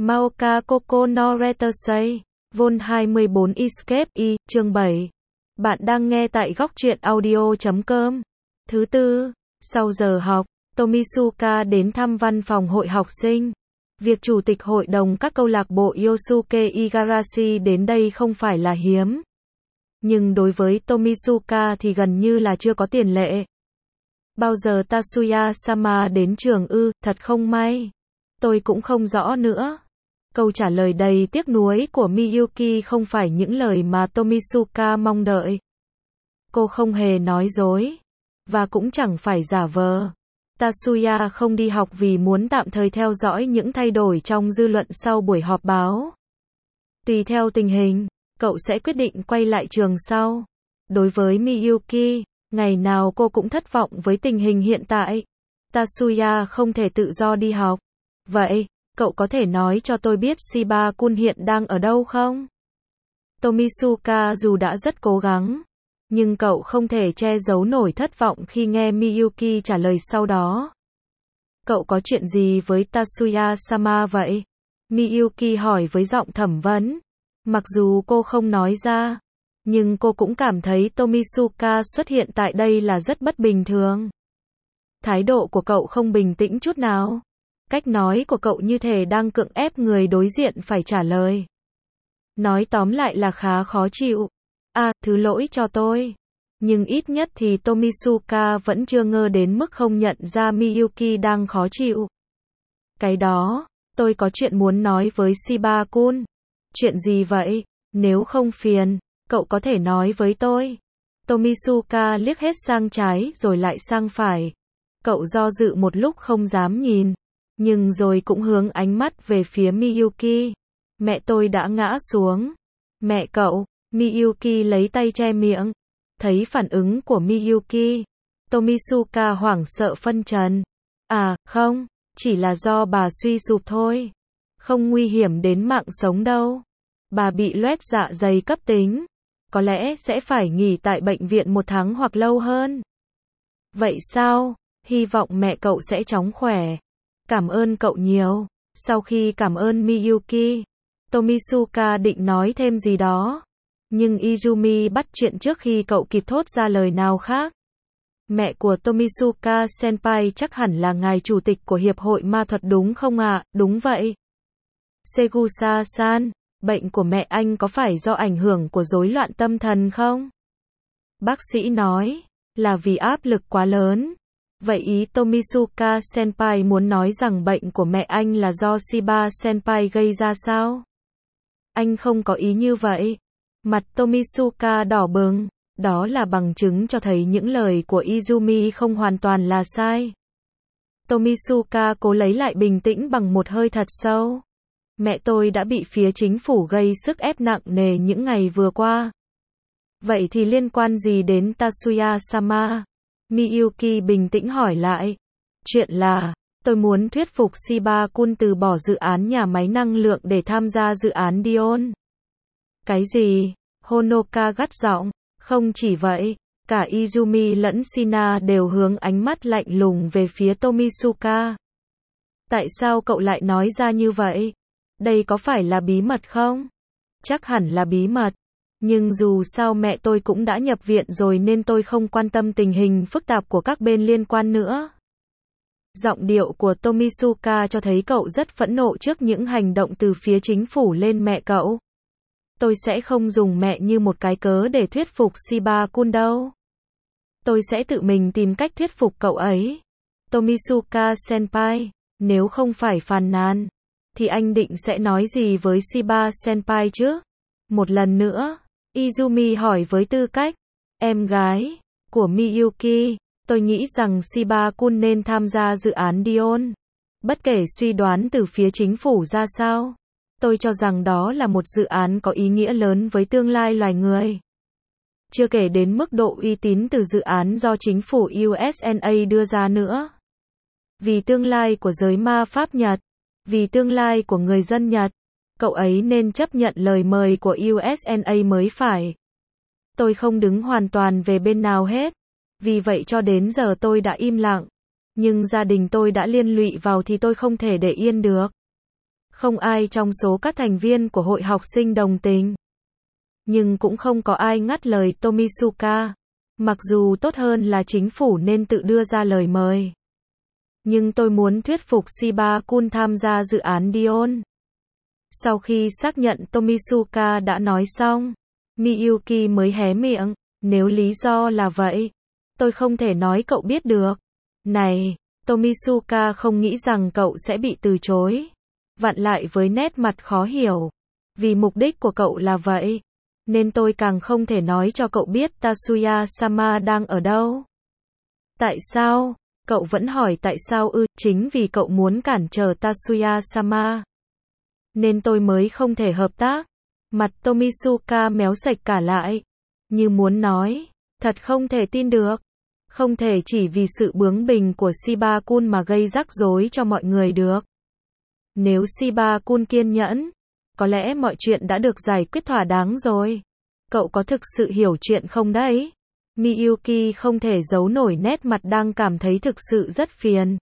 Maoka Koko no Retasei, Vol 24 Escape y, chương 7. Bạn đang nghe tại góc truyện audio.com. Thứ tư, sau giờ học, Tomisuka đến thăm văn phòng hội học sinh. Việc chủ tịch hội đồng các câu lạc bộ Yosuke Igarashi đến đây không phải là hiếm. Nhưng đối với Tomisuka thì gần như là chưa có tiền lệ. Bao giờ Tatsuya-sama đến trường ư, thật không may. Tôi cũng không rõ nữa. Câu trả lời đầy tiếc nuối của Miyuki không phải những lời mà Tomisuka mong đợi. Cô không hề nói dối. Và cũng chẳng phải giả vờ. Tatsuya không đi học vì muốn tạm thời theo dõi những thay đổi trong dư luận sau buổi họp báo. Tùy theo tình hình, cậu sẽ quyết định quay lại trường sau. Đối với Miyuki, ngày nào cô cũng thất vọng với tình hình hiện tại. Tatsuya không thể tự do đi học. Vậy, cậu có thể nói cho tôi biết Shiba-kun hiện đang ở đâu không? Tomisuka dù đã rất cố gắng, nhưng cậu không thể che giấu nổi thất vọng khi nghe Miyuki trả lời sau đó. Cậu có chuyện gì với Tatsuya-sama vậy? Miyuki hỏi với giọng thẩm vấn. Mặc dù cô không nói ra, nhưng cô cũng cảm thấy Tomisuka xuất hiện tại đây là rất bất bình thường. Thái độ của cậu không bình tĩnh chút nào. Cách nói của cậu như thể đang cưỡng ép người đối diện phải trả lời. Nói tóm lại là khá khó chịu. Thứ lỗi cho tôi. Nhưng ít nhất thì Tomisuka vẫn chưa ngơ đến mức không nhận ra Miyuki đang khó chịu. Cái đó, tôi có chuyện muốn nói với Shiba-kun. Chuyện gì vậy? Nếu không phiền, cậu có thể nói với tôi. Tomisuka liếc hết sang trái rồi lại sang phải. Cậu do dự một lúc không dám nhìn. Nhưng rồi cũng hướng ánh mắt về phía Miyuki. Mẹ tôi đã ngã xuống. Mẹ cậu? Miyuki lấy tay che miệng. Thấy phản ứng của Miyuki, Tomisuka hoảng sợ phân trần. Không, chỉ là do bà suy sụp thôi. Không nguy hiểm đến mạng sống đâu. Bà bị loét dạ dày cấp tính. Có lẽ sẽ phải nghỉ tại bệnh viện 1 tháng hoặc lâu hơn. Vậy sao? Hy vọng mẹ cậu sẽ chóng khỏe. Cảm ơn cậu nhiều. Sau khi cảm ơn Miyuki, Tomisuka định nói thêm gì đó. Nhưng Izumi bắt chuyện trước khi cậu kịp thốt ra lời nào khác. Mẹ của Tomisuka senpai chắc hẳn là ngài chủ tịch của Hiệp hội Ma thuật đúng không ạ? Đúng vậy. Segusa-san, bệnh của mẹ anh có phải do ảnh hưởng của rối loạn tâm thần không? Bác sĩ nói, là vì áp lực quá lớn. Vậy ý Tomisuka senpai muốn nói rằng bệnh của mẹ anh là do Shiba senpai gây ra sao? Anh không có ý như vậy. Mặt Tomisuka đỏ bừng. Đó là bằng chứng cho thấy những lời của Izumi không hoàn toàn là sai. Tomisuka cố lấy lại bình tĩnh bằng một hơi thật sâu. Mẹ tôi đã bị phía chính phủ gây sức ép nặng nề những ngày vừa qua. Vậy thì liên quan gì đến Tatsuya-sama? Miyuki bình tĩnh hỏi lại. Chuyện là, tôi muốn thuyết phục Shiba-kun từ bỏ dự án nhà máy năng lượng để tham gia dự án Dion. Cái gì? Honoka gắt giọng. Không chỉ vậy, cả Izumi lẫn Shina đều hướng ánh mắt lạnh lùng về phía Tomisuka. Tại sao cậu lại nói ra như vậy? Đây có phải là bí mật không? Chắc hẳn là bí mật. Nhưng dù sao mẹ tôi cũng đã nhập viện rồi nên tôi không quan tâm tình hình phức tạp của các bên liên quan nữa. Giọng điệu của Tomisuka cho thấy cậu rất phẫn nộ trước những hành động từ phía chính phủ lên mẹ cậu. Tôi sẽ không dùng mẹ như một cái cớ để thuyết phục Shiba-kun đâu. Tôi sẽ tự mình tìm cách thuyết phục cậu ấy. Tomisuka senpai, nếu không phải phàn nàn, thì anh định sẽ nói gì với Shiba senpai chứ? Một lần nữa, Izumi hỏi với tư cách em gái của Miyuki, tôi nghĩ rằng Shiba-kun nên tham gia dự án Dion. Bất kể suy đoán từ phía chính phủ ra sao, tôi cho rằng đó là một dự án có ý nghĩa lớn với tương lai loài người. Chưa kể đến mức độ uy tín từ dự án do chính phủ USA đưa ra nữa. Vì tương lai của giới ma pháp Nhật, vì tương lai của người dân Nhật, cậu ấy nên chấp nhận lời mời của USA mới phải. Tôi không đứng hoàn toàn về bên nào hết. Vì vậy cho đến giờ tôi đã im lặng. Nhưng gia đình tôi đã liên lụy vào thì tôi không thể để yên được. Không ai trong số các thành viên của hội học sinh đồng tình. Nhưng cũng không có ai ngắt lời Tomisuka. Mặc dù tốt hơn là chính phủ nên tự đưa ra lời mời. Nhưng tôi muốn thuyết phục Shiba-kun tham gia dự án Dion. Sau khi xác nhận Tomisuka đã nói xong, Miyuki mới hé miệng. Nếu lý do là vậy, tôi không thể nói cậu biết được. Này, Tomisuka không nghĩ rằng cậu sẽ bị từ chối. Vặn lại với nét mặt khó hiểu. Vì mục đích của cậu là vậy. Nên tôi càng không thể nói cho cậu biết Tatsuya-sama đang ở đâu. Tại sao? Cậu vẫn hỏi tại sao ư? Chính vì cậu muốn cản trở Tatsuya-sama. Nên tôi mới không thể hợp tác. Mặt Tomisuka méo sạch cả lại. Như muốn nói, thật không thể tin được. Không thể chỉ vì sự bướng bỉnh của Shiba-kun mà gây rắc rối cho mọi người được. Nếu Shiba-kun kiên nhẫn, có lẽ mọi chuyện đã được giải quyết thỏa đáng rồi. Cậu có thực sự hiểu chuyện không đấy? Miyuki không thể giấu nổi nét mặt đang cảm thấy thực sự rất phiền.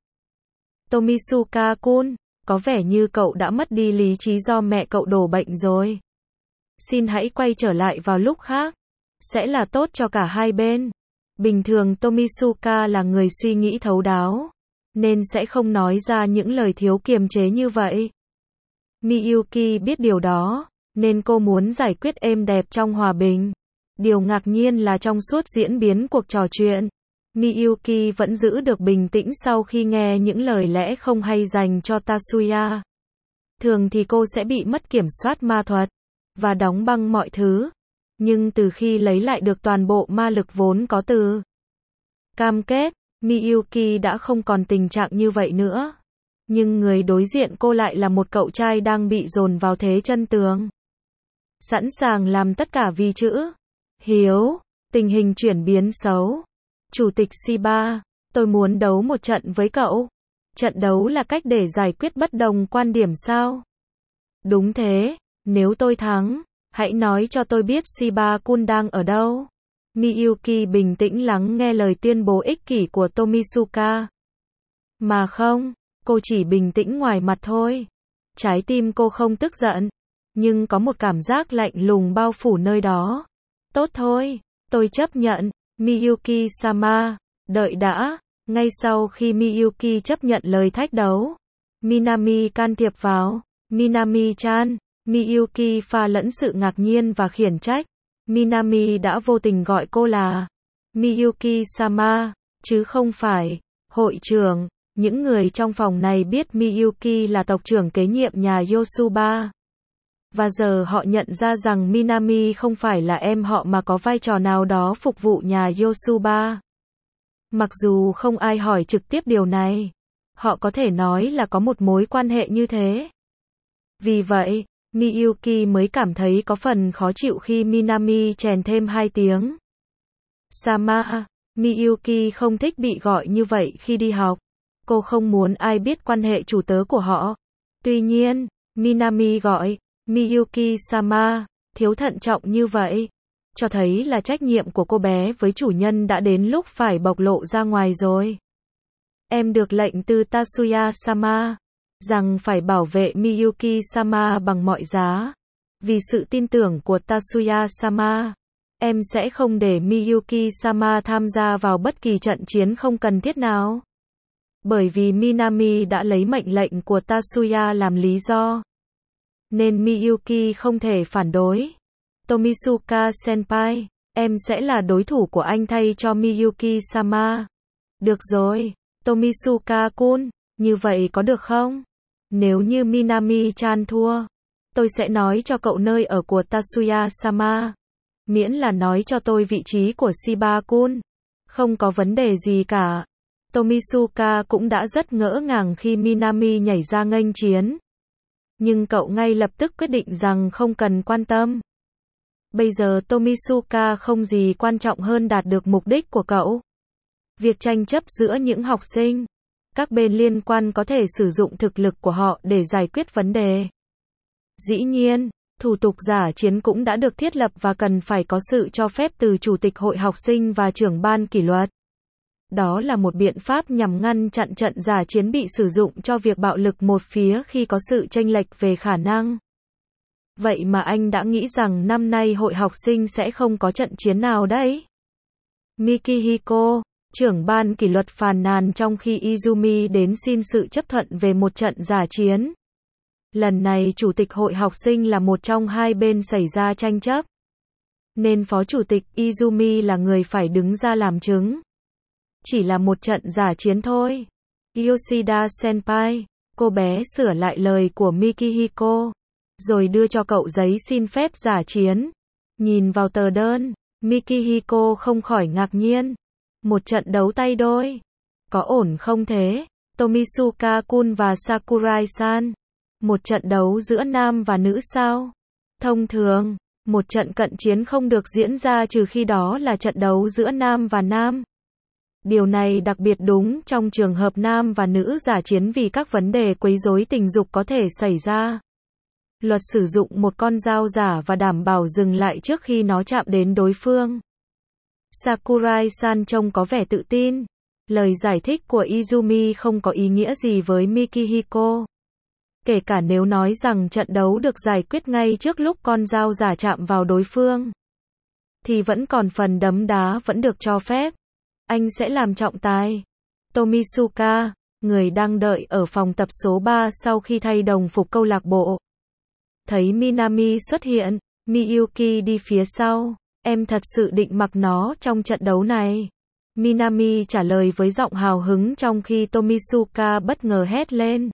Tomisuka-kun, có vẻ như cậu đã mất đi lý trí do mẹ cậu đổ bệnh rồi. Xin hãy quay trở lại vào lúc khác. Sẽ là tốt cho cả hai bên. Bình thường Tomisuka là người suy nghĩ thấu đáo, nên sẽ không nói ra những lời thiếu kiềm chế như vậy. Miyuki biết điều đó, nên cô muốn giải quyết êm đẹp trong hòa bình. Điều ngạc nhiên là trong suốt diễn biến cuộc trò chuyện, Miyuki vẫn giữ được bình tĩnh sau khi nghe những lời lẽ không hay dành cho Tatsuya. Thường thì cô sẽ bị mất kiểm soát ma thuật, và đóng băng mọi thứ. Nhưng từ khi lấy lại được toàn bộ ma lực vốn có từ cam kết, Miyuki đã không còn tình trạng như vậy nữa. Nhưng người đối diện cô lại là một cậu trai đang bị dồn vào thế chân tường. Sẵn sàng làm tất cả vì chữ hiếu. Tình hình chuyển biến xấu. Chủ tịch Shiba, tôi muốn đấu một trận với cậu. Trận đấu là cách để giải quyết bất đồng quan điểm sao? Đúng thế, nếu tôi thắng, hãy nói cho tôi biết Shiba-kun đang ở đâu. Miyuki bình tĩnh lắng nghe lời tuyên bố ích kỷ của Tomisuka. Mà không, cô chỉ bình tĩnh ngoài mặt thôi. Trái tim cô không tức giận, nhưng có một cảm giác lạnh lùng bao phủ nơi đó. Tốt thôi, tôi chấp nhận. Miyuki-sama, đợi đã. Ngay sau khi Miyuki chấp nhận lời thách đấu, Minami can thiệp vào. Minami-chan. Miyuki pha lẫn sự ngạc nhiên và khiển trách. Minami đã vô tình gọi cô là Miyuki-sama, chứ không phải hội trưởng. Những người trong phòng này biết Miyuki là tộc trưởng kế nhiệm nhà Yosuba. Và giờ họ nhận ra rằng Minami không phải là em họ mà có vai trò nào đó phục vụ nhà Yosuba. Mặc dù không ai hỏi trực tiếp điều này, họ có thể nói là có một mối quan hệ như thế. Vì vậy, Miyuki mới cảm thấy có phần khó chịu khi Minami chèn thêm 2 tiếng. Sama, Miyuki không thích bị gọi như vậy khi đi học. Cô không muốn ai biết quan hệ chủ tớ của họ. Tuy nhiên, Minami gọi Miyuki-sama, thiếu thận trọng như vậy, cho thấy là trách nhiệm của cô bé với chủ nhân đã đến lúc phải bộc lộ ra ngoài rồi. Em được lệnh từ Tatsuya-sama rằng phải bảo vệ Miyuki-sama bằng mọi giá. Vì sự tin tưởng của Tatsuya-sama, em sẽ không để Miyuki-sama tham gia vào bất kỳ trận chiến không cần thiết nào. Bởi vì Minami đã lấy mệnh lệnh của Tatsuya làm lý do, nên Miyuki không thể phản đối. Tomisuka-senpai, em sẽ là đối thủ của anh thay cho Miyuki-sama. Được rồi, Tomisuka-kun, như vậy có được không? Nếu như Minami-chan thua, tôi sẽ nói cho cậu nơi ở của Tatsuya-sama. Miễn là nói cho tôi vị trí của Shiba-kun. Không có vấn đề gì cả. Tomisuka cũng đã rất ngỡ ngàng khi Minami nhảy ra nghênh chiến. Nhưng cậu ngay lập tức quyết định rằng không cần quan tâm. Bây giờ Tomisuka không gì quan trọng hơn đạt được mục đích của cậu. Việc tranh chấp giữa những học sinh. Các bên liên quan có thể sử dụng thực lực của họ để giải quyết vấn đề. Dĩ nhiên, thủ tục giả chiến cũng đã được thiết lập và cần phải có sự cho phép từ chủ tịch hội học sinh và trưởng ban kỷ luật. Đó là một biện pháp nhằm ngăn chặn trận giả chiến bị sử dụng cho việc bạo lực một phía khi có sự chênh lệch về khả năng. Vậy mà anh đã nghĩ rằng năm nay hội học sinh sẽ không có trận chiến nào đấy. Mikihiko, trưởng ban kỷ luật phàn nàn trong khi Izumi đến xin sự chấp thuận về một trận giả chiến. Lần này chủ tịch hội học sinh là một trong hai bên xảy ra tranh chấp. Nên phó chủ tịch Izumi là người phải đứng ra làm chứng. Chỉ là một trận giả chiến thôi. Yoshida Senpai, cô bé sửa lại lời của Mikihiko, rồi đưa cho cậu giấy xin phép giả chiến. Nhìn vào tờ đơn, Mikihiko không khỏi ngạc nhiên. Một trận đấu tay đôi. Có ổn không thế? Tomisuka-kun và Sakurai-san. Một trận đấu giữa nam và nữ sao? Thông thường, một trận cận chiến không được diễn ra trừ khi đó là trận đấu giữa nam và nam. Điều này đặc biệt đúng trong trường hợp nam và nữ giả chiến vì các vấn đề quấy rối tình dục có thể xảy ra. Luật sử dụng một con dao giả và đảm bảo dừng lại trước khi nó chạm đến đối phương. Sakurai-san trông có vẻ tự tin. Lời giải thích của Izumi không có ý nghĩa gì với Mikihiko. Kể cả nếu nói rằng trận đấu được giải quyết ngay trước lúc con dao giả chạm vào đối phương, thì vẫn còn phần đấm đá vẫn được cho phép. Anh sẽ làm trọng tài. Tomisuka, người đang đợi ở phòng tập số 3 sau khi thay đồng phục câu lạc bộ, thấy Minami xuất hiện, Miyuki đi phía sau. Em thật sự định mặc nó trong trận đấu này? Minami trả lời với giọng hào hứng trong khi Tomisuka bất ngờ hét lên.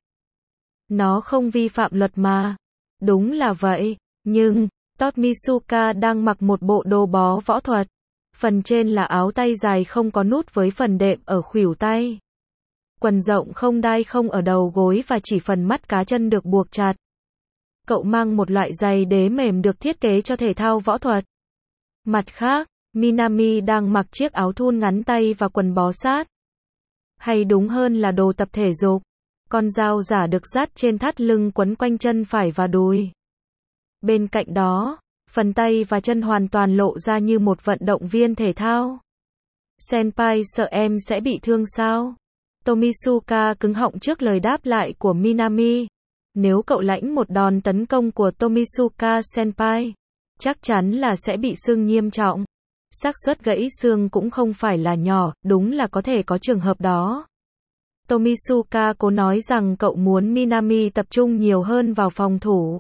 Nó không vi phạm luật mà. Đúng là vậy, nhưng Tomisuka đang mặc một bộ đồ bó võ thuật. Phần trên là áo tay dài không có nút với phần đệm ở khuỷu tay. Quần rộng không đai không ở đầu gối và chỉ phần mắt cá chân được buộc chặt. Cậu mang một loại giày đế mềm được thiết kế cho thể thao võ thuật. Mặt khác, Minami đang mặc chiếc áo thun ngắn tay và quần bó sát. Hay đúng hơn là đồ tập thể dục. Con dao giả được dắt trên thắt lưng quấn quanh chân phải và đùi. Bên cạnh đó, phần tay và chân hoàn toàn lộ ra như một vận động viên thể thao. Senpai sợ em sẽ bị thương sao? Tomisuka cứng họng trước lời đáp lại của Minami. Nếu cậu lãnh một đòn tấn công của Tomisuka Senpai, chắc chắn là sẽ bị xương nghiêm trọng. Xác suất gãy xương cũng không phải là nhỏ, đúng là có thể có trường hợp đó. Tomisuka cố nói rằng cậu muốn Minami tập trung nhiều hơn vào phòng thủ.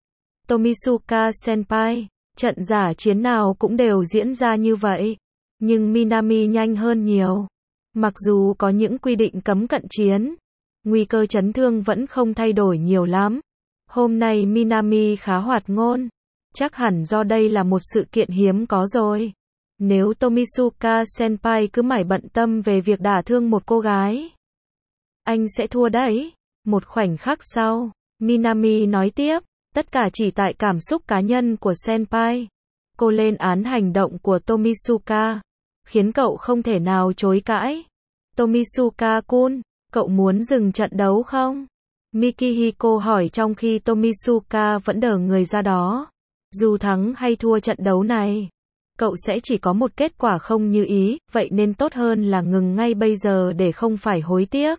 Tomisuka Senpai, trận giả chiến nào cũng đều diễn ra như vậy. Nhưng Minami nhanh hơn nhiều. Mặc dù có những quy định cấm cận chiến, nguy cơ chấn thương vẫn không thay đổi nhiều lắm. Hôm nay Minami khá hoạt ngôn. Chắc hẳn do đây là một sự kiện hiếm có rồi. Nếu Tomisuka Senpai cứ mải bận tâm về việc đả thương một cô gái, anh sẽ thua đấy. Một khoảnh khắc sau, Minami nói tiếp, tất cả chỉ tại cảm xúc cá nhân của Senpai. Cô lên án hành động của Tomisuka, khiến cậu không thể nào chối cãi. Tomisuka-kun, cậu muốn dừng trận đấu không? Mikihiko hỏi trong khi Tomisuka vẫn đờ người ra đó. Dù thắng hay thua trận đấu này, cậu sẽ chỉ có một kết quả không như ý, vậy nên tốt hơn là ngừng ngay bây giờ để không phải hối tiếc.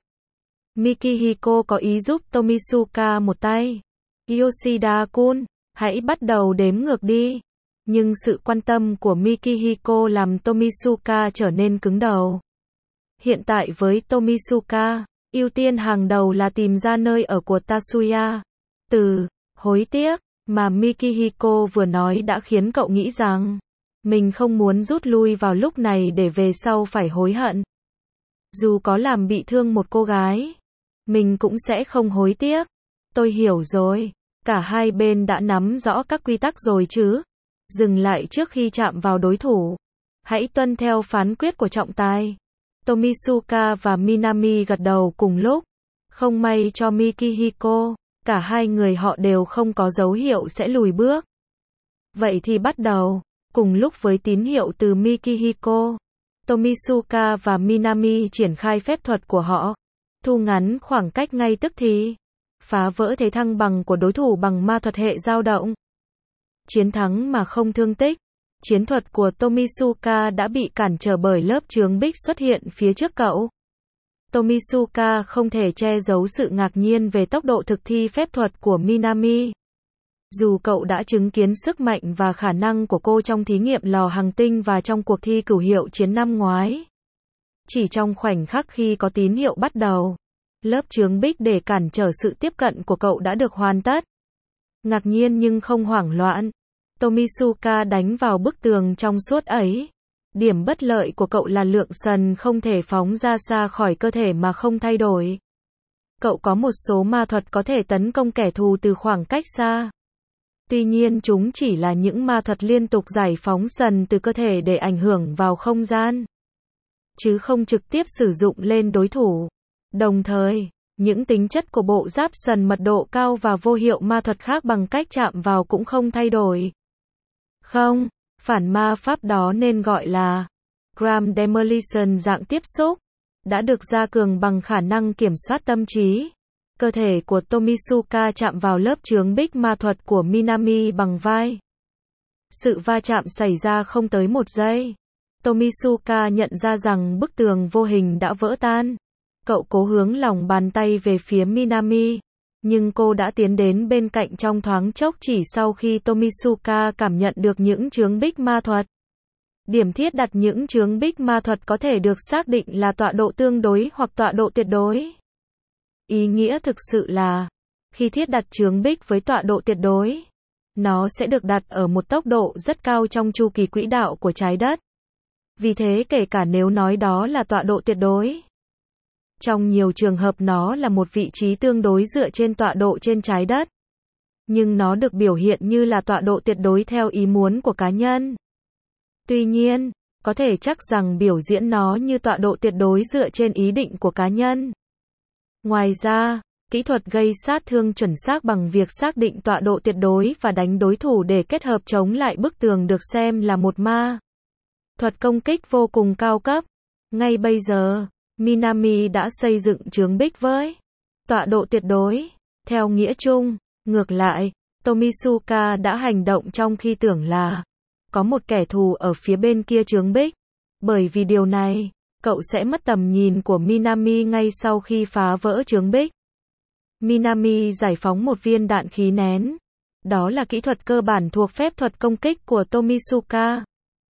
Mikihiko có ý giúp Tomisuka một tay. Yoshida-kun, hãy bắt đầu đếm ngược đi. Nhưng sự quan tâm của Mikihiko làm Tomisuka trở nên cứng đầu. Hiện tại với Tomisuka, ưu tiên hàng đầu là tìm ra nơi ở của Tatsuya. Từ hối tiếc mà Mikihiko vừa nói đã khiến cậu nghĩ rằng mình không muốn rút lui vào lúc này để về sau phải hối hận. Dù có làm bị thương một cô gái, mình cũng sẽ không hối tiếc. Tôi hiểu rồi. Cả hai bên đã nắm rõ các quy tắc rồi chứ. Dừng lại trước khi chạm vào đối thủ. Hãy tuân theo phán quyết của trọng tài. Tomisuka và Minami gật đầu cùng lúc. Không may cho Mikihiko, cả hai người họ đều không có dấu hiệu sẽ lùi bước. Vậy thì bắt đầu. Cùng lúc với tín hiệu từ Mikihiko, Tomisuka và Minami triển khai phép thuật của họ. Thu ngắn khoảng cách ngay tức thì. Phá vỡ thế thăng bằng của đối thủ bằng ma thuật hệ dao động. Chiến thắng mà không thương tích. Chiến thuật của Tomisuka đã bị cản trở bởi lớp chướng bích xuất hiện phía trước cậu. Tomisuka không thể che giấu sự ngạc nhiên về tốc độ thực thi phép thuật của Minami. Dù cậu đã chứng kiến sức mạnh và khả năng của cô trong thí nghiệm lò hành tinh và trong cuộc thi cửu hiệu chiến năm ngoái. Chỉ trong khoảnh khắc khi có tín hiệu bắt đầu, lớp chướng bích để cản trở sự tiếp cận của cậu đã được hoàn tất. Ngạc nhiên nhưng không hoảng loạn, Tomisuka đánh vào bức tường trong suốt ấy. Điểm bất lợi của cậu là lượng sần không thể phóng ra xa khỏi cơ thể mà không thay đổi. Cậu có một số ma thuật có thể tấn công kẻ thù từ khoảng cách xa. Tuy nhiên chúng chỉ là những ma thuật liên tục giải phóng sần từ cơ thể để ảnh hưởng vào không gian, chứ không trực tiếp sử dụng lên đối thủ. Đồng thời, những tính chất của bộ giáp sần mật độ cao và vô hiệu ma thuật khác bằng cách chạm vào cũng không thay đổi. Không, phản ma pháp đó nên gọi là Gram Demolition dạng tiếp xúc, đã được gia cường bằng khả năng kiểm soát tâm trí. Cơ thể của Tomisuka chạm vào lớp chướng bích ma thuật của Minami bằng vai. Sự va chạm xảy ra không tới 1 giây. Tomisuka nhận ra rằng bức tường vô hình đã vỡ tan. Cậu cố hướng lòng bàn tay về phía Minami, nhưng cô đã tiến đến bên cạnh trong thoáng chốc chỉ sau khi Tomisuka cảm nhận được những chướng bích ma thuật. Điểm thiết đặt những chướng bích ma thuật có thể được xác định là tọa độ tương đối hoặc tọa độ tuyệt đối. Ý nghĩa thực sự là, khi thiết đặt chướng bích với tọa độ tuyệt đối, nó sẽ được đặt ở một tốc độ rất cao trong chu kỳ quỹ đạo của trái đất. Vì thế kể cả nếu nói đó là tọa độ tuyệt đối, trong nhiều trường hợp nó là một vị trí tương đối dựa trên tọa độ trên trái đất. Nhưng nó được biểu hiện như là tọa độ tuyệt đối theo ý muốn của cá nhân. Tuy nhiên, có thể chắc rằng biểu diễn nó như tọa độ tuyệt đối dựa trên ý định của cá nhân. Ngoài ra, kỹ thuật gây sát thương chuẩn xác bằng việc xác định tọa độ tuyệt đối và đánh đối thủ để kết hợp chống lại bức tường được xem là một ma thuật công kích vô cùng cao cấp. Ngay bây giờ, Minami đã xây dựng chướng bích với tọa độ tuyệt đối. Theo nghĩa chung, ngược lại, Tomisuka đã hành động trong khi tưởng là có một kẻ thù ở phía bên kia chướng bích. Bởi vì điều này, cậu sẽ mất tầm nhìn của Minami ngay sau khi phá vỡ chướng bích. Minami giải phóng một viên đạn khí nén. Đó là kỹ thuật cơ bản thuộc phép thuật công kích của Tomisuka.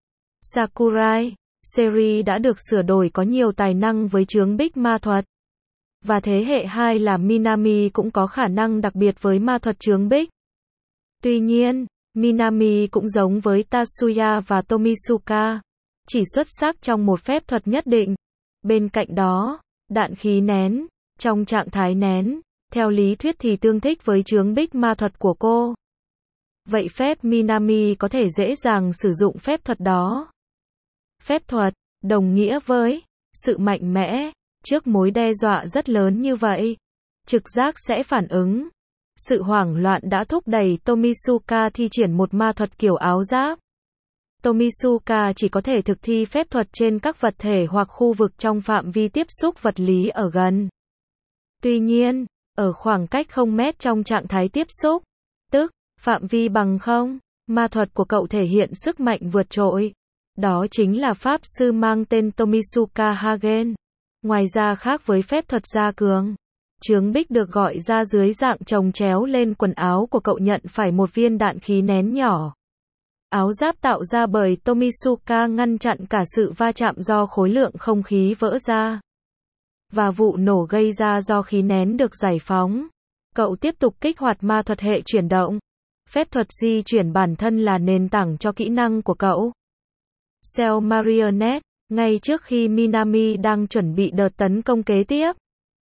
Sakurai series đã được sửa đổi có nhiều tài năng với chướng bích ma thuật. Và thế hệ 2 là Minami cũng có khả năng đặc biệt với ma thuật chướng bích. Tuy nhiên, Minami cũng giống với Tatsuya và Tomisuka, chỉ xuất sắc trong một phép thuật nhất định. Bên cạnh đó, đạn khí nén, trong trạng thái nén, theo lý thuyết thì tương thích với chướng bích ma thuật của cô. Vậy phép Minami có thể dễ dàng sử dụng phép thuật đó. Phép thuật, đồng nghĩa với sự mạnh mẽ, trước mối đe dọa rất lớn như vậy. Trực giác sẽ phản ứng. Sự hoảng loạn đã thúc đẩy Tomisuka thi triển một ma thuật kiểu áo giáp. Tomisuka chỉ có thể thực thi phép thuật trên các vật thể hoặc khu vực trong phạm vi tiếp xúc vật lý ở gần. Tuy nhiên, ở khoảng cách 0 mét trong trạng thái tiếp xúc, tức phạm vi bằng 0, ma thuật của cậu thể hiện sức mạnh vượt trội. Đó chính là pháp sư mang tên Tomisuka Hagen. Ngoài ra khác với phép thuật gia cường, chướng bích được gọi ra dưới dạng chồng chéo lên quần áo của cậu nhận phải một viên đạn khí nén nhỏ. Áo giáp tạo ra bởi Tomisuka ngăn chặn cả sự va chạm do khối lượng không khí vỡ ra. Và vụ nổ gây ra do khí nén được giải phóng. Cậu tiếp tục kích hoạt ma thuật hệ chuyển động. Phép thuật di chuyển bản thân là nền tảng cho kỹ năng của cậu. Cell Marionette, ngay trước khi Minami đang chuẩn bị đợt tấn công kế tiếp.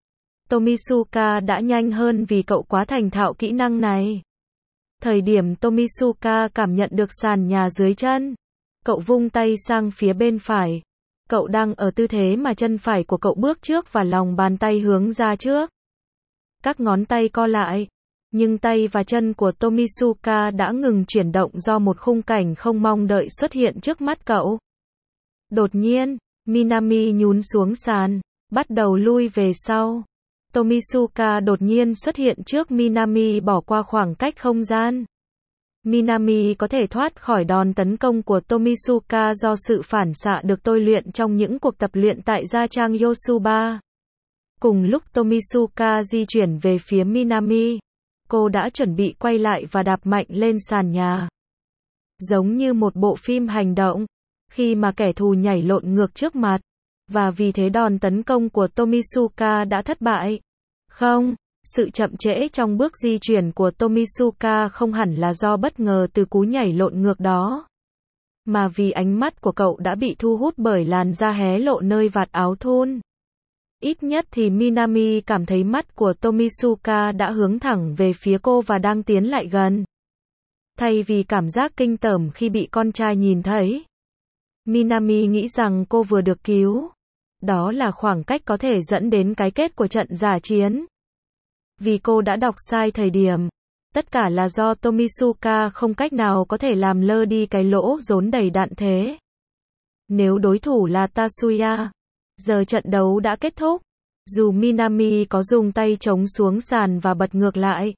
Tomisuka đã nhanh hơn vì cậu quá thành thạo kỹ năng này. Thời điểm Tomisuka cảm nhận được sàn nhà dưới chân, cậu vung tay sang phía bên phải. Cậu đang ở tư thế mà chân phải của cậu bước trước và lòng bàn tay hướng ra trước. Các ngón tay co lại, nhưng tay và chân của Tomisuka đã ngừng chuyển động do một khung cảnh không mong đợi xuất hiện trước mắt cậu. Đột nhiên, Minami nhún xuống sàn, bắt đầu lui về sau. Tomisuka đột nhiên xuất hiện trước Minami bỏ qua khoảng cách không gian. Minami có thể thoát khỏi đòn tấn công của Tomisuka do sự phản xạ được tôi luyện trong những cuộc tập luyện tại gia trang Yosuba. Cùng lúc Tomisuka di chuyển về phía Minami, cô đã chuẩn bị quay lại và đạp mạnh lên sàn nhà. Giống như một bộ phim hành động, khi mà kẻ thù nhảy lộn ngược trước mặt, và vì thế đòn tấn công của Tomisuka đã thất bại. Không, sự chậm trễ trong bước di chuyển của Tomisuka không hẳn là do bất ngờ từ cú nhảy lộn ngược đó, mà vì ánh mắt của cậu đã bị thu hút bởi làn da hé lộ nơi vạt áo thun. Ít nhất thì Minami cảm thấy mắt của Tomisuka đã hướng thẳng về phía cô và đang tiến lại gần. Thay vì cảm giác kinh tởm khi bị con trai nhìn thấy, Minami nghĩ rằng cô vừa được cứu. Đó là khoảng cách có thể dẫn đến cái kết của trận giả chiến. Vì cô đã đọc sai thời điểm. Tất cả là do Tomisuka không cách nào có thể làm lơ đi cái lỗ rốn đầy đạn thế. Nếu đối thủ là Tatsuya, giờ trận đấu đã kết thúc. Dù Minami có dùng tay chống xuống sàn và bật ngược lại,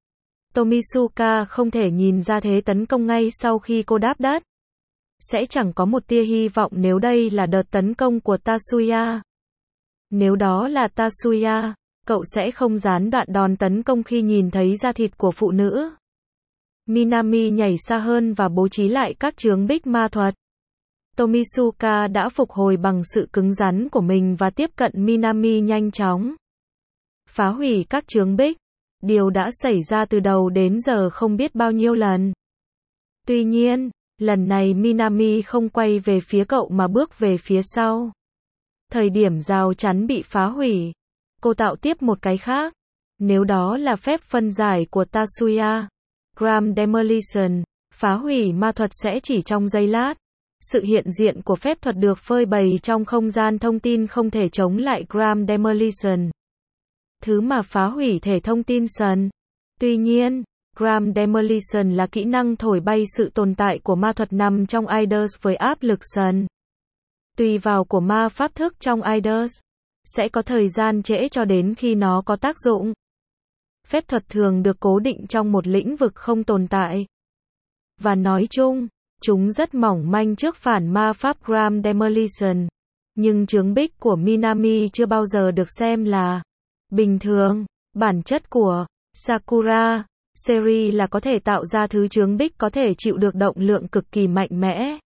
Tomisuka không thể nhìn ra thế tấn công ngay sau khi cô đáp đất. Sẽ chẳng có một tia hy vọng nếu đây là đợt tấn công của Tatsuya. Nếu đó là Tatsuya, cậu sẽ không gián đoạn đòn tấn công khi nhìn thấy da thịt của phụ nữ. Minami nhảy xa hơn và bố trí lại các chướng bích ma thuật. Tomisuka đã phục hồi bằng sự cứng rắn của mình và tiếp cận Minami nhanh chóng. Phá hủy các chướng bích. Điều đã xảy ra từ đầu đến giờ không biết bao nhiêu lần. Tuy nhiên, lần này Minami không quay về phía cậu mà bước về phía sau. Thời điểm rào chắn bị phá hủy, cô tạo tiếp một cái khác. Nếu đó là phép phân giải của Tatsuya, Gram Demolition, phá hủy ma thuật sẽ chỉ trong giây lát. Sự hiện diện của phép thuật được phơi bày trong không gian thông tin không thể chống lại Gram Demolition, thứ mà phá hủy thể thông tin sần. Tuy nhiên, Gram Demolition là kỹ năng thổi bay sự tồn tại của ma thuật nằm trong Idols với áp lực sần. Tùy vào của ma pháp thức trong Idols, sẽ có thời gian trễ cho đến khi nó có tác dụng. Phép thuật thường được cố định trong một lĩnh vực không tồn tại. Và nói chung, chúng rất mỏng manh trước phản ma pháp Gram Demolition. Nhưng chướng bích của Minami chưa bao giờ được xem là bình thường. Bản chất của Sakura series là có thể tạo ra thứ chướng bích có thể chịu được động lượng cực kỳ mạnh mẽ.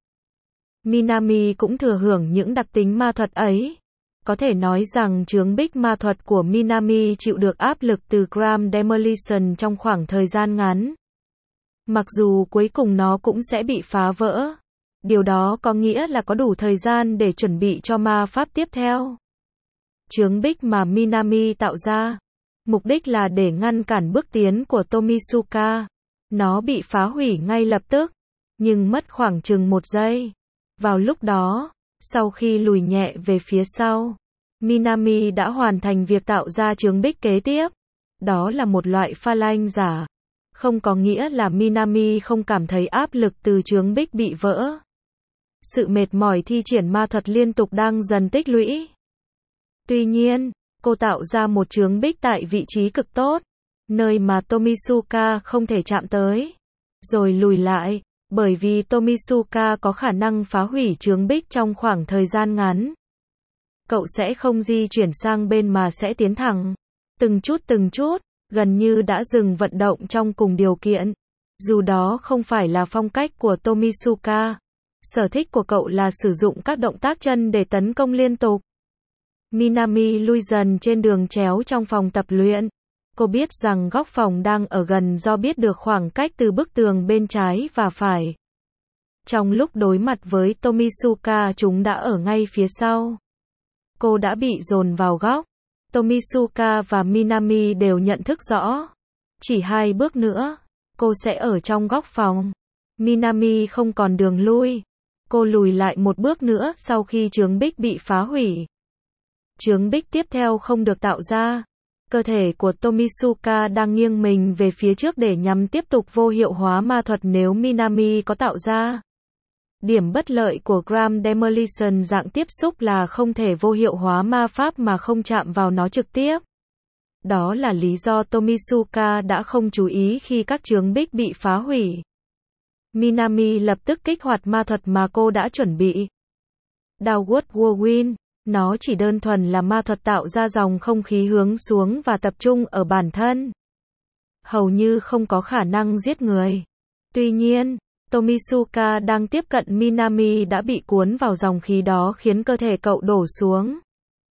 Minami cũng thừa hưởng những đặc tính ma thuật ấy. Có thể nói rằng chướng bích ma thuật của Minami chịu được áp lực từ Gram Demolition trong khoảng thời gian ngắn. Mặc dù cuối cùng nó cũng sẽ bị phá vỡ. Điều đó có nghĩa là có đủ thời gian để chuẩn bị cho ma pháp tiếp theo. Chướng bích mà Minami tạo ra, mục đích là để ngăn cản bước tiến của Tomisuka. Nó bị phá hủy ngay lập tức, nhưng mất khoảng chừng 1 giây. Vào lúc đó, sau khi lùi nhẹ về phía sau, Minami đã hoàn thành việc tạo ra chướng bích kế tiếp. Đó là một loại pha lanh giả. Không có nghĩa là Minami không cảm thấy áp lực từ chướng bích bị vỡ. Sự mệt mỏi thi triển ma thuật liên tục đang dần tích lũy. Tuy nhiên, cô tạo ra một chướng bích tại vị trí cực tốt, nơi mà Tomisuka không thể chạm tới. Rồi lùi lại, bởi vì Tomisuka có khả năng phá hủy chướng bích trong khoảng thời gian ngắn. Cậu sẽ không di chuyển sang bên mà sẽ tiến thẳng. Từng chút, gần như đã dừng vận động trong cùng điều kiện. Dù đó không phải là phong cách của Tomisuka. Sở thích của cậu là sử dụng các động tác chân để tấn công liên tục. Minami lui dần trên đường chéo trong phòng tập luyện. Cô biết rằng góc phòng đang ở gần do biết được khoảng cách từ bức tường bên trái và phải. Trong lúc đối mặt với Tomisuka, chúng đã ở ngay phía sau. Cô đã bị dồn vào góc. Tomisuka và Minami đều nhận thức rõ. Chỉ 2 bước nữa, cô sẽ ở trong góc phòng. Minami không còn đường lui. Cô lùi lại 1 bước nữa sau khi chướng bích bị phá hủy. Chướng bích tiếp theo không được tạo ra. Cơ thể của Tomisuka đang nghiêng mình về phía trước để nhằm tiếp tục vô hiệu hóa ma thuật nếu Minami có tạo ra. Điểm bất lợi của Gram Demolition dạng tiếp xúc là không thể vô hiệu hóa ma pháp mà không chạm vào nó trực tiếp. Đó là lý do Tomisuka đã không chú ý khi các chướng bích bị phá hủy. Minami lập tức kích hoạt ma thuật mà cô đã chuẩn bị. Downward Whirlwind, nó chỉ đơn thuần là ma thuật tạo ra dòng không khí hướng xuống và tập trung ở bản thân. Hầu như không có khả năng giết người. Tuy nhiên, Tomisuka đang tiếp cận Minami đã bị cuốn vào dòng khí đó khiến cơ thể cậu đổ xuống.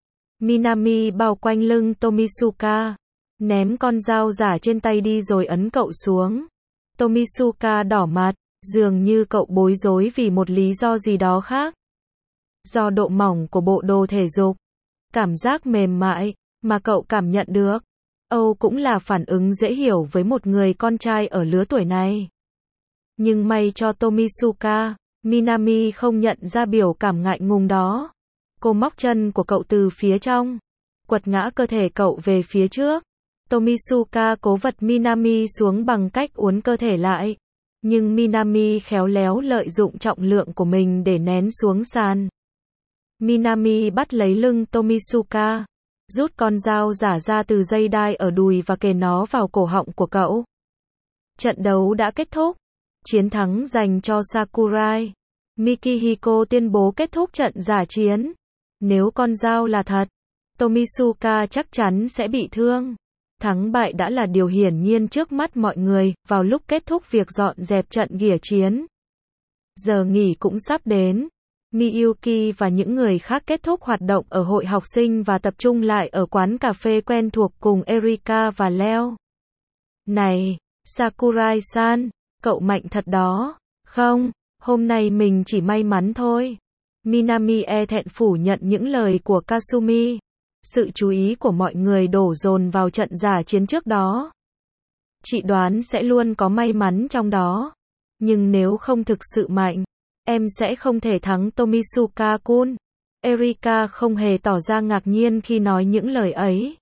Minami bao quanh lưng Tomisuka, ném con dao giả trên tay đi rồi ấn cậu xuống. Tomisuka đỏ mặt, dường như cậu bối rối vì một lý do gì đó khác. Do độ mỏng của bộ đồ thể dục, cảm giác mềm mại mà cậu cảm nhận được, cũng là phản ứng dễ hiểu với một người con trai ở lứa tuổi này. Nhưng may cho Tomisuka, Minami không nhận ra biểu cảm ngại ngùng đó. Cô móc chân của cậu từ phía trong, quật ngã cơ thể cậu về phía trước. Tomisuka cố vật Minami xuống bằng cách uốn cơ thể lại. Nhưng Minami khéo léo lợi dụng trọng lượng của mình để nén xuống sàn. Minami bắt lấy lưng Tomisuka, rút con dao giả ra từ dây đai ở đùi và kề nó vào cổ họng của cậu. Trận đấu đã kết thúc. Chiến thắng dành cho Sakurai. Mikihiko tuyên bố kết thúc trận giả chiến. Nếu con dao là thật, Tomisuka chắc chắn sẽ bị thương. Thắng bại đã là điều hiển nhiên trước mắt mọi người, vào lúc kết thúc việc dọn dẹp trận ghỉa chiến. Giờ nghỉ cũng sắp đến. Miyuki và những người khác kết thúc hoạt động ở hội học sinh và tập trung lại ở quán cà phê quen thuộc cùng Erika và Leo. Này, Sakurai-san, cậu mạnh thật đó. Không, hôm nay mình chỉ may mắn thôi. Minami thẹn phủ nhận những lời của Kasumi. Sự chú ý của mọi người đổ dồn vào trận giả chiến trước đó. Chị đoán sẽ luôn có may mắn trong đó. Nhưng nếu không thực sự mạnh, em sẽ không thể thắng Tomisuka-kun. Erika không hề tỏ ra ngạc nhiên khi nói những lời ấy.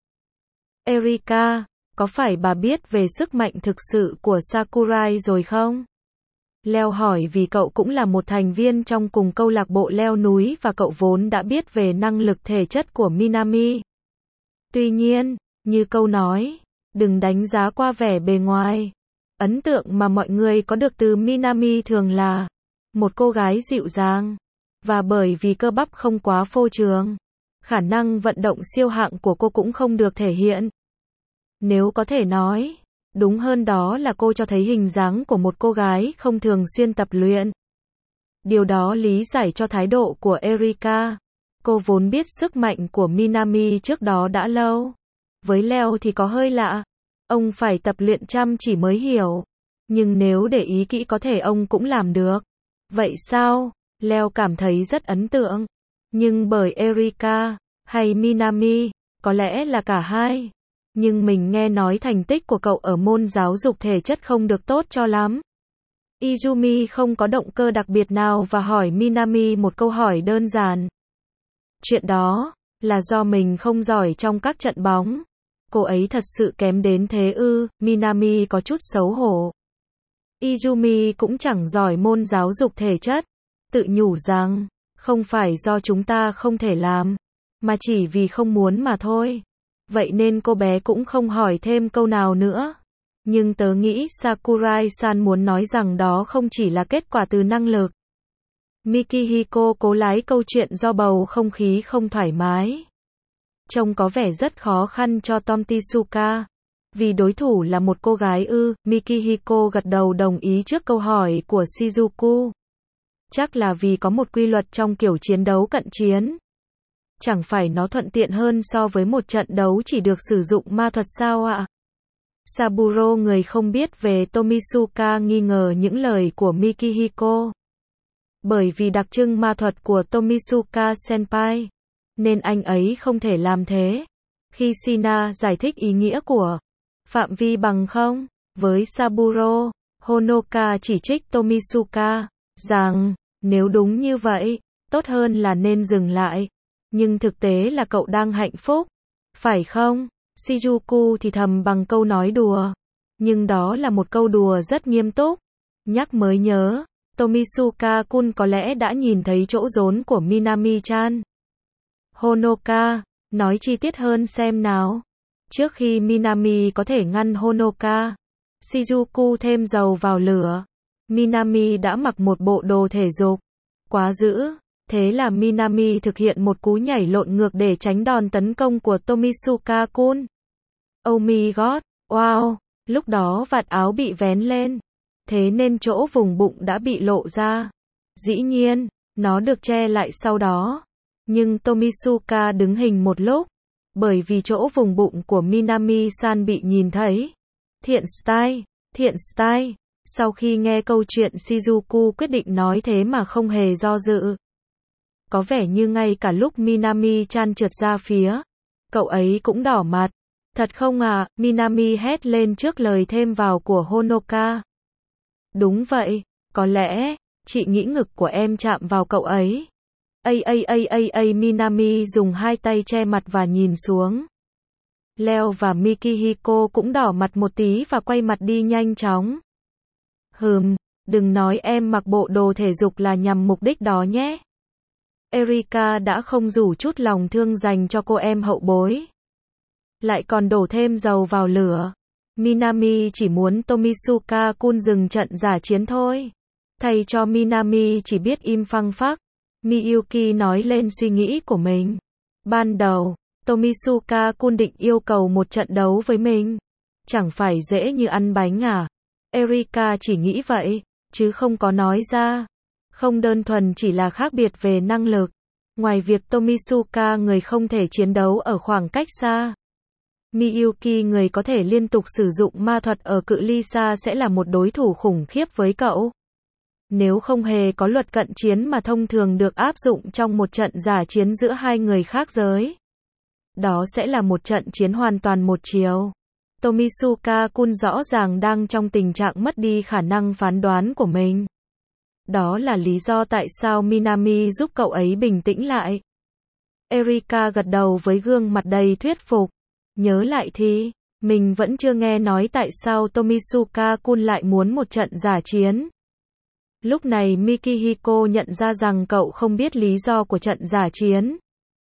Erika, có phải bà biết về sức mạnh thực sự của Sakurai rồi không? Leo hỏi vì cậu cũng là một thành viên trong cùng câu lạc bộ leo núi và cậu vốn đã biết về năng lực thể chất của Minami. Tuy nhiên, như câu nói, đừng đánh giá qua vẻ bề ngoài. Ấn tượng mà mọi người có được từ Minami thường là một cô gái dịu dàng. Và bởi vì cơ bắp không quá phô trương, khả năng vận động siêu hạng của cô cũng không được thể hiện. Nếu có thể nói, đúng hơn đó là cô cho thấy hình dáng của một cô gái không thường xuyên tập luyện. Điều đó lý giải cho thái độ của Erika. Cô vốn biết sức mạnh của Minami trước đó đã lâu. Với Leo thì có hơi lạ. Ông phải tập luyện chăm chỉ mới hiểu. Nhưng nếu để ý kỹ có thể ông cũng làm được. Vậy sao? Leo cảm thấy rất ấn tượng. Nhưng bởi Erika, hay Minami, có lẽ là cả hai. Nhưng mình nghe nói thành tích của cậu ở môn giáo dục thể chất không được tốt cho lắm. Izumi không có động cơ đặc biệt nào và hỏi Minami một câu hỏi đơn giản. Chuyện đó, là do mình không giỏi trong các trận bóng. Cô ấy thật sự kém đến thế ư? Minami có chút xấu hổ. Izumi cũng chẳng giỏi môn giáo dục thể chất. Tự nhủ rằng, không phải do chúng ta không thể làm, mà chỉ vì không muốn mà thôi. Vậy nên cô bé cũng không hỏi thêm câu nào nữa. Nhưng tớ nghĩ Sakurai-san muốn nói rằng đó không chỉ là kết quả từ năng lực. Mikihiko cố lái câu chuyện do bầu không khí không thoải mái. Trông có vẻ rất khó khăn cho Tomisuka. Vì đối thủ là một cô gái ư? Mikihiko gật đầu đồng ý trước câu hỏi của Shizuku. Chắc là vì có một quy luật trong kiểu chiến đấu cận chiến. Chẳng phải nó thuận tiện hơn so với một trận đấu chỉ được sử dụng ma thuật sao ạ? Saburo người không biết về Tomisuka nghi ngờ những lời của Mikihiko. Bởi vì đặc trưng ma thuật của Tomisuka senpai, nên anh ấy không thể làm thế. Khi Shina giải thích ý nghĩa của phạm vi bằng không, với Saburo, Honoka chỉ trích Tomisuka, rằng, nếu đúng như vậy, tốt hơn là nên dừng lại. Nhưng thực tế là cậu đang hạnh phúc, phải không? Shizuku thì thầm bằng câu nói đùa. Nhưng đó là một câu đùa rất nghiêm túc. Nhắc mới nhớ, Tomisuka-kun có lẽ đã nhìn thấy chỗ rốn của Minami-chan. Honoka, nói chi tiết hơn xem nào. Trước khi Minami có thể ngăn Honoka, Shizuku thêm dầu vào lửa. Minami đã mặc một bộ đồ thể dục. Quá dữ. Thế là Minami thực hiện một cú nhảy lộn ngược để tránh đòn tấn công của Tomisuka-kun. Oh my god, wow, lúc đó vạt áo bị vén lên. Thế nên chỗ vùng bụng đã bị lộ ra. Dĩ nhiên, nó được che lại sau đó. Nhưng Tomisuka đứng hình một lúc. Bởi vì chỗ vùng bụng của Minami-san bị nhìn thấy. Thiện style, thiện style. Sau khi nghe câu chuyện Shizuku quyết định nói thế mà không hề do dự. Có vẻ như ngay cả lúc Minami-chan trượt ra phía, cậu ấy cũng đỏ mặt. Thật không à, Minami hét lên trước lời thêm vào của Honoka. Đúng vậy, có lẽ, chị nghĩ ngực của em chạm vào cậu ấy. Minami dùng hai tay che mặt và nhìn xuống. Leo và Mikihiko cũng đỏ mặt một tí và quay mặt đi nhanh chóng. Đừng nói em mặc bộ đồ thể dục là nhằm mục đích đó nhé. Erika đã không rủ chút lòng thương dành cho cô em hậu bối. Lại còn đổ thêm dầu vào lửa. Minami chỉ muốn Tomisuka-kun dừng trận giả chiến thôi. Thay cho Minami chỉ biết im phăng phắc, Miyuki nói lên suy nghĩ của mình. Ban đầu, Tomisuka-kun định yêu cầu một trận đấu với mình. Chẳng phải dễ như ăn bánh à? Erika chỉ nghĩ vậy, chứ không có nói ra. Không đơn thuần chỉ là khác biệt về năng lực. Ngoài việc Tomisuka người không thể chiến đấu ở khoảng cách xa, Miyuki người có thể liên tục sử dụng ma thuật ở cự ly xa sẽ là một đối thủ khủng khiếp với cậu. Nếu không hề có luật cận chiến mà thông thường được áp dụng trong một trận giả chiến giữa hai người khác giới, đó sẽ là một trận chiến hoàn toàn một chiều. Tomisuka-kun rõ ràng đang trong tình trạng mất đi khả năng phán đoán của mình. Đó là lý do tại sao Minami giúp cậu ấy bình tĩnh lại. Erika gật đầu với gương mặt đầy thuyết phục. Nhớ lại thì, mình vẫn chưa nghe nói tại sao Tomisuka-kun lại muốn một trận giả chiến. Lúc này Mikihiko nhận ra rằng cậu không biết lý do của trận giả chiến.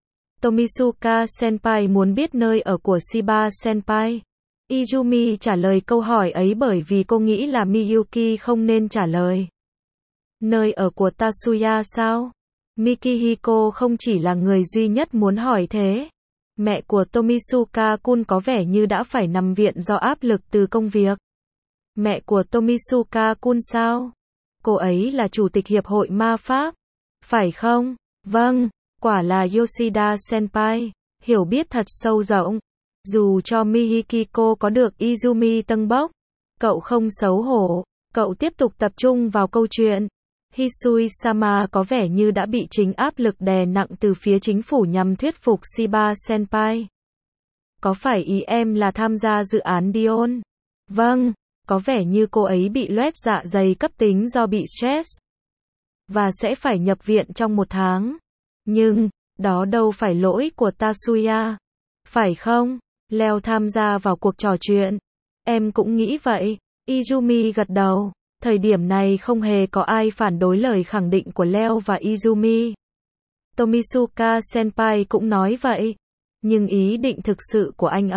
Tomisuka-senpai muốn biết nơi ở của Shiba-senpai. Izumi trả lời câu hỏi ấy bởi vì cô nghĩ là Miyuki không nên trả lời. Nơi ở của Tatsuya sao? Mikihiko không chỉ là người duy nhất muốn hỏi thế. Mẹ của Tomisuka-kun có vẻ như đã phải nằm viện do áp lực từ công việc. Mẹ của Tomisuka-kun sao? Cô ấy là chủ tịch hiệp hội ma pháp. Phải không? Vâng, quả là Yoshida-senpai. Hiểu biết thật sâu rộng. Dù cho Mihikiko có được Izumi tâng bốc, cậu không xấu hổ. Cậu tiếp tục tập trung vào câu chuyện. Hisui-sama có vẻ như đã bị chính áp lực đè nặng từ phía chính phủ nhằm thuyết phục Shiba-senpai. Có phải ý em là tham gia dự án Dion? Vâng, có vẻ như cô ấy bị loét dạ dày cấp tính do bị stress. Và sẽ phải nhập viện trong 1 tháng. Nhưng, đó đâu phải lỗi của Tatsuya. Phải không? Leo tham gia vào cuộc trò chuyện. Em cũng nghĩ vậy. Izumi gật đầu. Thời điểm này không hề có ai phản đối lời khẳng định của Leo và Izumi. Tomisuka-senpai cũng nói vậy. Nhưng ý định thực sự của anh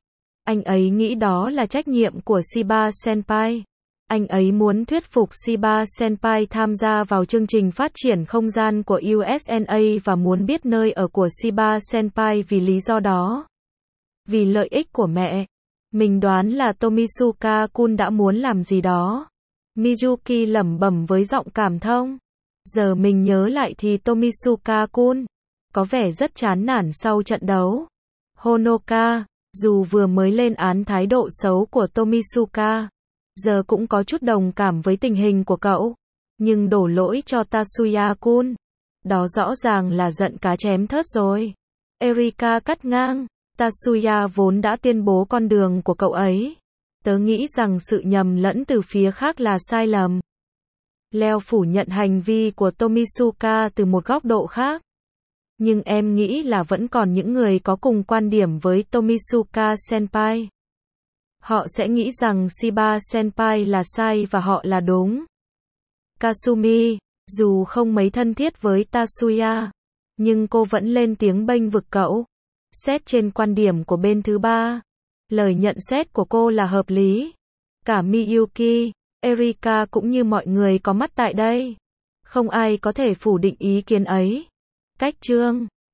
ấy nghĩ đó là trách nhiệm của Shiba-senpai. Anh ấy muốn thuyết phục Shiba-senpai tham gia vào chương trình phát triển không gian của USNA và muốn biết nơi ở của Shiba-senpai vì lý do đó. Vì lợi ích của mẹ. Mình đoán là Tomisuka-kun đã muốn làm gì đó. Mizuki lẩm bẩm với giọng cảm thông. Giờ mình nhớ lại thì Tomisuka-kun có vẻ rất chán nản sau trận đấu. Honoka, dù vừa mới lên án thái độ xấu của Tomisuka, giờ cũng có chút đồng cảm với tình hình của cậu. Nhưng đổ lỗi cho Tatsuya-kun, đó rõ ràng là giận cá chém thớt rồi. Erika cắt ngang. Tatsuya vốn đã tuyên bố con đường của cậu ấy. Tớ nghĩ rằng sự nhầm lẫn từ phía khác là sai lầm. Leo phủ nhận hành vi của Tomisuka từ một góc độ khác. Nhưng em nghĩ là vẫn còn những người có cùng quan điểm với Tomisuka-senpai. Họ sẽ nghĩ rằng Shiba-senpai là sai và họ là đúng. Kasumi, dù không mấy thân thiết với Tatsuya, nhưng cô vẫn lên tiếng bênh vực cậu. Xét trên quan điểm của bên thứ ba, lời nhận xét của cô là hợp lý. Cả Miyuki, Erika cũng như mọi người có mắt tại đây. Không ai có thể phủ định ý kiến ấy. Cách chương